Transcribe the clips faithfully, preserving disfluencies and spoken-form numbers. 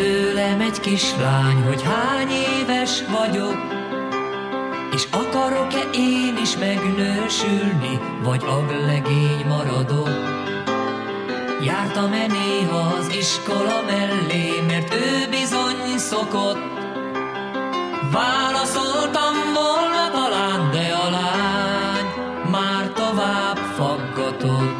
tőlem egy kislány, hogy hány éves vagyok, és akarok-e én is megnősülni, vagy aglegény maradok. Jártam-e néha az iskola mellé, mert ő bizony szokott. Válaszoltam volna talán, de a lány már tovább faggatott.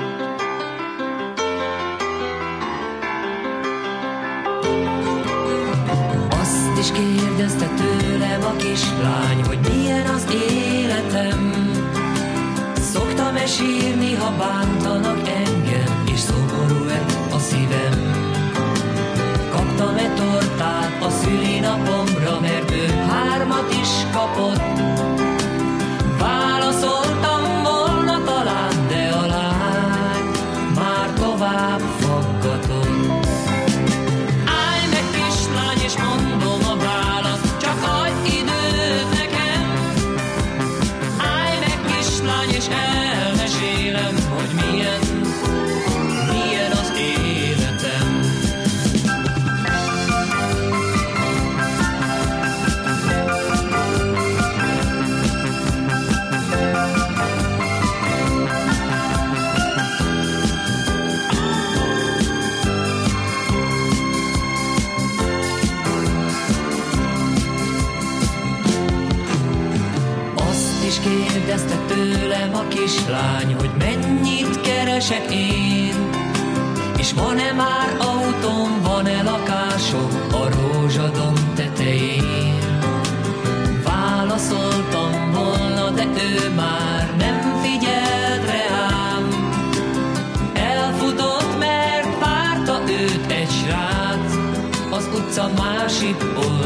Azt is kérdezte tőlem a kislány, hogy milyen az életem. Szoktam-e sírni, ha bántanak engem, és szomorú-e a szívem? Kaptam-e tortát a szülinapomra, mert ő hármat is kapott? Válaszoltam volna talán, de a lány már tovább faggatott. Állj meg, kislány, és mondom a választ, csak adj időt nekem. Állj meg, kislány, és elmesélem, hogy milyen, milyen az életem. Kérdezte tőlem a kislány, hogy mennyit keresek én, és van-e már autóm, van-e lakásom a rózsadom tetején. Válaszoltam volna, de ő már nem figyelt rám. Elfutott, mert várta őt egy srác az utca másik oldalán.